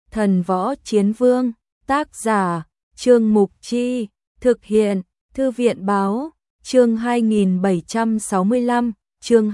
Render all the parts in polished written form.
Thần Võ Chiến Vương, tác giả, Trương Mục Chi, thực hiện, Thư viện Báo, chương 2765, chương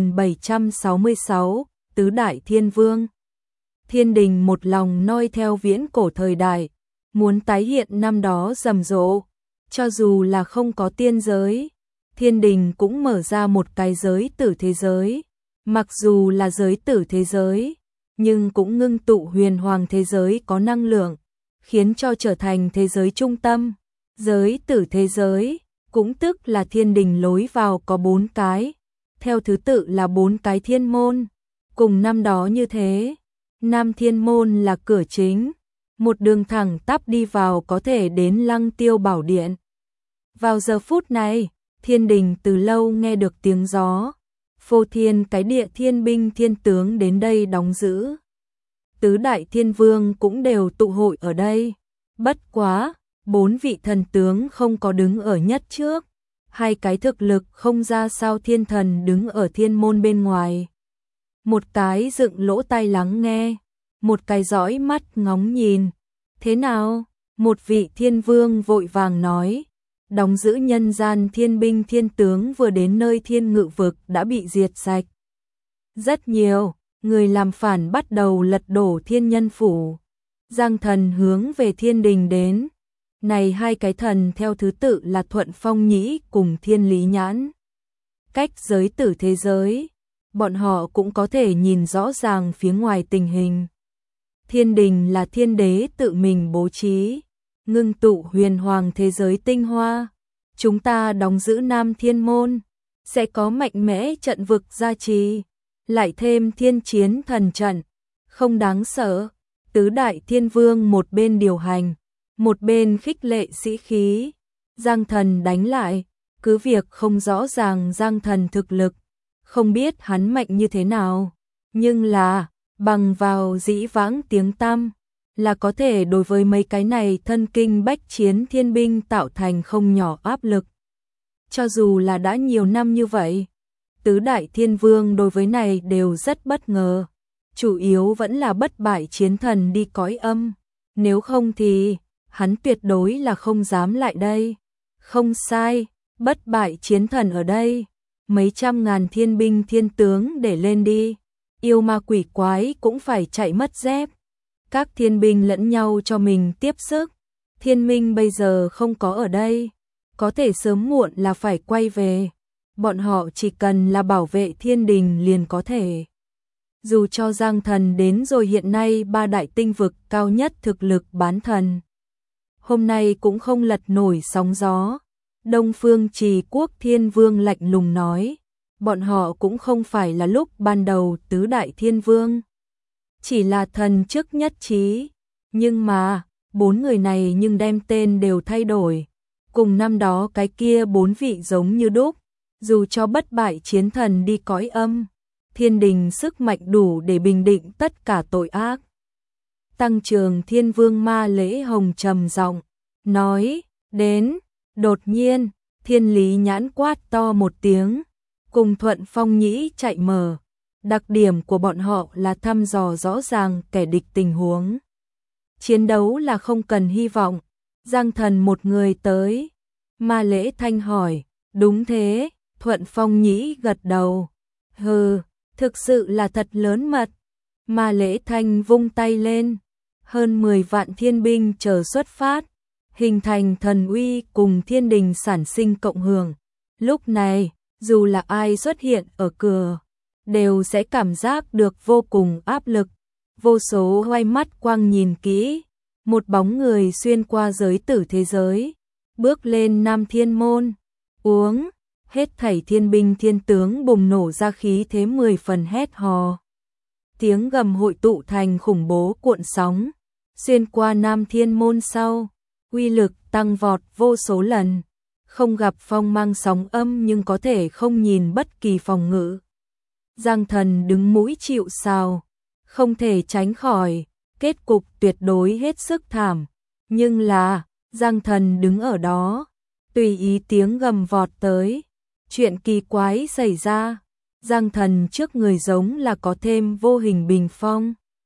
2766, Tứ Đại Thiên Vương. Thiên đình một lòng noi theo viễn cổ thời đại, muốn tái hiện năm đó rầm rộ, cho dù là không có tiên giới, thiên đình cũng mở ra một cái giới tử thế giới, mặc dù là giới tử thế giới, nhưng cũng ngưng tụ huyền hoàng thế giới có năng lượng, khiến cho trở thành thế giới trung tâm. Giới tử thế giới, cũng tức là thiên đình lối vào có 4 cái, theo thứ tự là 4 cái thiên môn, cùng năm đó như thế. Nam thiên môn là cửa chính, một đường thẳng tắp đi vào có thể đến Lăng Tiêu Bảo Điện. Vào giờ phút này, thiên đình từ lâu nghe được tiếng gió, phô thiên cái địa thiên binh thiên tướng đến đây đóng giữ. Tứ đại thiên vương cũng đều tụ hội ở đây. Bất quá, 4 vị thần tướng không có đứng ở nhất trước, 2 cái thực lực không ra sao thiên thần đứng ở thiên môn bên ngoài. Một cái dựng lỗ tai lắng nghe, một cái dõi mắt ngóng nhìn. Thế nào? Một vị thiên vương vội vàng nói, đóng giữ nhân gian thiên binh thiên tướng vừa đến nơi thiên ngự vực đã bị diệt sạch. Rất nhiều người làm phản bắt đầu lật đổ thiên nhân phủ. Giang thần hướng về thiên đình đến. Này 2 cái thần theo thứ tự là Thuận Phong Nhĩ cùng Thiên Lý Nhãn. Cách giới tử thế giới, bọn họ cũng có thể nhìn rõ ràng phía ngoài tình hình. Thiên đình là thiên đế tự mình bố trí, ngưng tụ huyền hoàng thế giới tinh hoa. Chúng ta đóng giữ Nam Thiên Môn, sẽ có mạnh mẽ trận vực gia trì, lại thêm thiên chiến thần trận, không đáng sợ. Tứ đại thiên vương một bên điều hành, một bên khích lệ sĩ khí. Giang thần đánh lại, cứ việc không rõ ràng Giang thần thực lực, không biết hắn mạnh như thế nào, nhưng là bằng vào dĩ vãng tiếng tăm, là có thể đối với mấy cái này thân kinh bách chiến thiên binh tạo thành không nhỏ áp lực. Cho dù là đã nhiều năm như vậy, tứ đại thiên vương đối với này đều rất bất ngờ. Chủ yếu vẫn là bất bại chiến thần đi cõi âm, nếu không thì hắn tuyệt đối là không dám lại đây. Không sai, bất bại chiến thần ở đây, mấy trăm ngàn thiên binh thiên tướng để lên đi, yêu ma quỷ quái cũng phải chạy mất dép. Các thiên binh lẫn nhau cho mình tiếp sức. Thiên minh bây giờ không có ở đây, có thể sớm muộn là phải quay về. Bọn họ chỉ cần là bảo vệ thiên đình liền có thể. Dù cho Giang thần đến rồi hiện nay 3 đại tinh vực cao nhất thực lực bán thần, hôm nay cũng không lật nổi sóng gió. Đông Phương Trì Quốc Thiên Vương lạnh lùng nói, bọn họ cũng không phải là lúc ban đầu tứ đại thiên vương, chỉ là thần chức nhất trí, nhưng mà 4 người này nhưng đem tên đều thay đổi, cùng năm đó cái kia 4 vị giống như đúc. Dù cho bất bại chiến thần đi cõi âm, thiên đình sức mạnh đủ để bình định tất cả tội ác. Tăng Trường Thiên Vương Ma Lễ Hồng trầm giọng nói, đến. Đột nhiên, Thiên Lý Nhãn quát to một tiếng, cùng Thuận Phong Nhĩ chạy mở. Đặc điểm của bọn họ là thăm dò rõ ràng kẻ địch tình huống. Chiến đấu là không cần hy vọng. Giang thần một người tới. Ma Lễ Thanh hỏi, đúng thế. Thuận Phong Nhĩ gật đầu. Hừ, thực sự là thật lớn mật. Ma Lễ Thanh vung tay lên, hơn 10 vạn thiên binh chờ xuất phát, hình thành thần uy cùng thiên đình sản sinh cộng hưởng. Lúc này, dù là ai xuất hiện ở cửa, đều sẽ cảm giác được vô cùng áp lực. Vô số hoai mắt quang nhìn kỹ, một bóng người xuyên qua giới tử thế giới, bước lên Nam Thiên Môn. Uống, hết thảy thiên binh thiên tướng bùng nổ ra khí thế 10 phần hét hò. Tiếng gầm hội tụ thành khủng bố cuộn sóng, xuyên qua Nam Thiên Môn sau, uy lực tăng vọt vô số lần, không gặp phong mang sóng âm nhưng có thể không nhìn bất kỳ phòng ngự. Giang thần đứng mũi chịu sào, không thể tránh khỏi, kết cục tuyệt đối hết sức thảm, nhưng là, Giang thần đứng ở đó, tùy ý tiếng gầm vọt tới, chuyện kỳ quái xảy ra. Giang thần trước người giống là có thêm vô hình bình phong.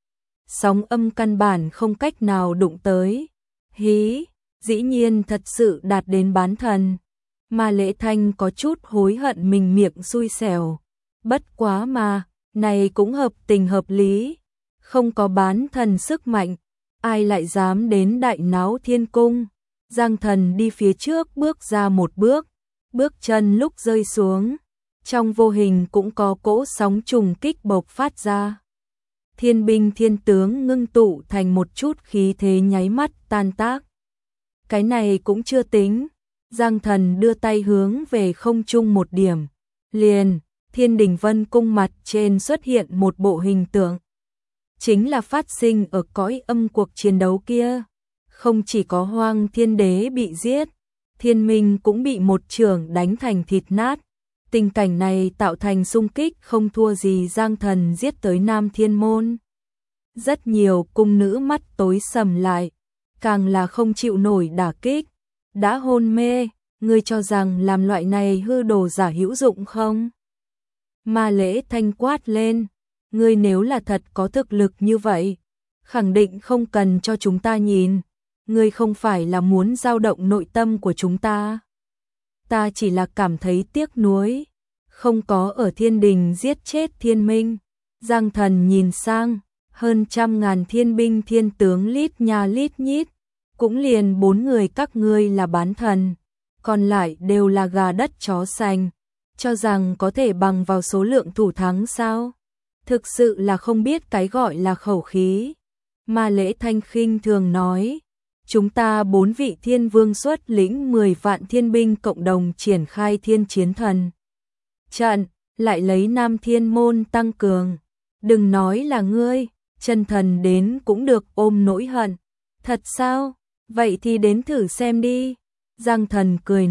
sóng âm căn bản không cách nào đụng tới. Hí, dĩ nhiên thật sự đạt đến bán thần. Mà Lễ Thanh có chút hối hận mình miệng xui xẻo. Bất quá mà, này cũng hợp tình hợp lý. Không có bán thần sức mạnh, ai lại dám đến đại náo thiên cung. Giang Thần đi phía trước bước ra một bước, bước chân lúc rơi xuống, trong vô hình cũng có cỗ sóng trùng kích bộc phát ra. Thiên binh thiên tướng ngưng tụ thành một chút khí thế nháy mắt tan tác. Cái này cũng chưa tính, Giang Thần đưa tay hướng về không trung một điểm, liền, Thiên Đình Vân cung mặt trên xuất hiện một bộ hình tượng. Chính là phát sinh ở cõi âm cuộc chiến đấu kia. Không chỉ có Hoang Thiên Đế bị giết, Thiên Minh cũng bị một chưởng đánh thành thịt nát. Tình cảnh này tạo thành xung kích không thua gì Giang Thần giết tới Nam Thiên Môn. Rất nhiều cung nữ mắt tối sầm lại, càng là không chịu nổi đả kích. Đã hôn mê, ngươi cho rằng làm loại này hư đồ giả hữu dụng không? Mà Lễ Thanh quát lên, ngươi nếu là thật có thực lực như vậy, khẳng định không cần cho chúng ta nhìn. Ngươi không phải là muốn dao động nội tâm của chúng ta. Ta chỉ là cảm thấy tiếc nuối, không có ở thiên đình giết chết Thiên Minh. Giang Thần nhìn sang, hơn 100.000 thiên binh thiên tướng lít nha lít nhít, cũng liền 4 người các ngươi là bán thần, còn lại đều là gà đất chó sành, cho rằng có thể bằng vào số lượng thủ thắng sao? Thực sự là không biết cái gọi là khẩu khí. Mà Lễ Thanh khinh thường nói, chúng ta 4 vị thiên vương xuất lĩnh 10 vạn thiên binh cộng đồng triển khai thiên chiến thần trận, lại lấy Nam Thiên Môn tăng cường. Đừng nói là ngươi, chân thần đến cũng được ôm nỗi hận. Thật sao? Vậy thì đến thử xem đi. Giang Thần cười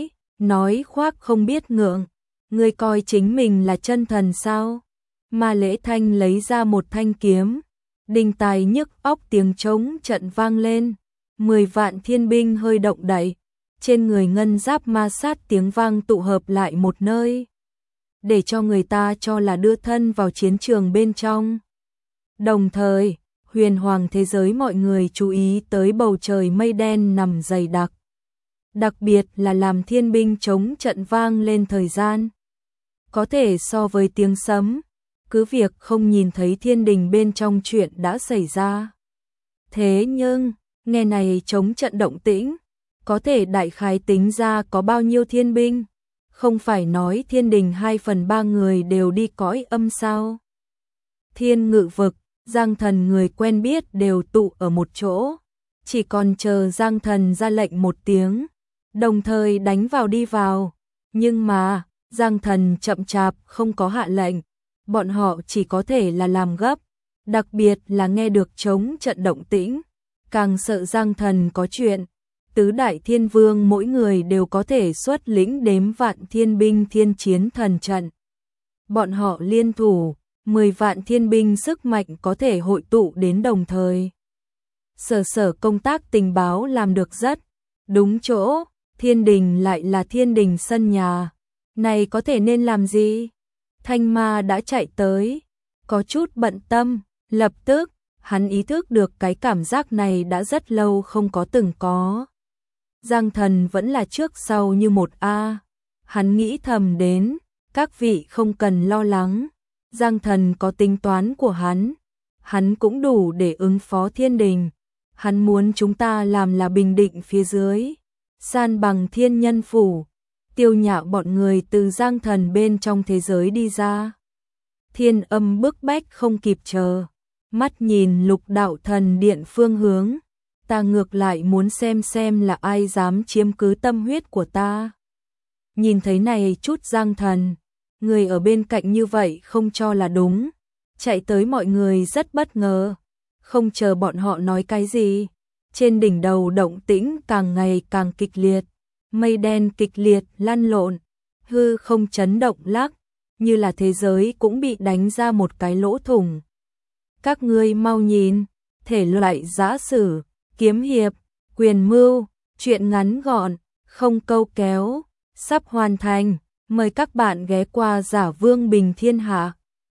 nói khoác không biết ngượng. Ngươi coi chính mình là chân thần sao? Mà Lễ Thanh lấy ra một thanh kiếm, đinh tài nhức óc tiếng trống trận vang lên. 10 vạn thiên binh hơi động đậy, trên người ngân giáp ma sát tiếng vang tụ hợp lại một nơi, để cho người ta cho là đưa thân vào chiến trường bên trong. Đồng thời, huyền hoàng thế giới mọi người chú ý tới bầu trời mây đen nằm dày đặc. Đặc biệt là làm thiên binh chống trận vang lên thời gian, có thể so với tiếng sấm, cứ việc không nhìn thấy thiên đình bên trong chuyện đã xảy ra. Thế nhưng, nghe này chống trận động tĩnh, có thể đại khái tính ra có bao nhiêu thiên binh, không phải nói thiên đình 2/3 người đều đi cõi âm sao. Thiên Ngự Vực, Giang Thần người quen biết đều tụ ở một chỗ, chỉ còn chờ Giang Thần ra lệnh một tiếng, đồng thời đánh vào đi vào. Nhưng mà, Giang Thần chậm chạp không có hạ lệnh, bọn họ chỉ có thể là làm gấp, đặc biệt là nghe được chống trận động tĩnh, càng sợ Giang Thần có chuyện. Tứ đại thiên vương mỗi người đều có thể xuất lĩnh đếm vạn thiên binh thiên chiến thần trận. Bọn họ liên thủ, 10 vạn thiên binh sức mạnh có thể hội tụ đến đồng thời. Sở công tác tình báo làm được rất đúng chỗ, thiên đình lại là thiên đình sân nhà. Này có thể nên làm gì? Thanh Ma đã chạy tới, có chút bận tâm, lập tức, hắn ý thức được cái cảm giác này đã rất lâu không có từng có. Giang Thần vẫn là trước sau như một A. Hắn nghĩ thầm đến, các vị không cần lo lắng. Giang Thần có tính toán của hắn cũng đủ để ứng phó thiên đình. Hắn muốn chúng ta làm là bình định phía dưới, san bằng thiên nhân phủ, tiêu nhạo bọn người từ Giang Thần bên trong thế giới đi ra. Thiên Âm bức bách không kịp chờ, mắt nhìn Lục Đạo Thần Điện phương hướng. Ta ngược lại muốn xem là ai dám chiếm cứ tâm huyết của ta. Nhìn thấy này chút Giang Thần, người ở bên cạnh như vậy không cho là đúng, chạy tới mọi người rất bất ngờ, không chờ bọn họ nói cái gì. Trên đỉnh đầu động tĩnh càng ngày càng kịch liệt, mây đen kịch liệt lăn lộn, hư không chấn động lắc, như là thế giới cũng bị đánh ra một cái lỗ thủng. Các ngươi mau nhìn, thể loại giã sử, kiếm hiệp, quyền mưu, truyện ngắn gọn, không câu kéo, sắp hoàn thành, mời các bạn ghé qua Giả Vương Bình Thiên Hạ.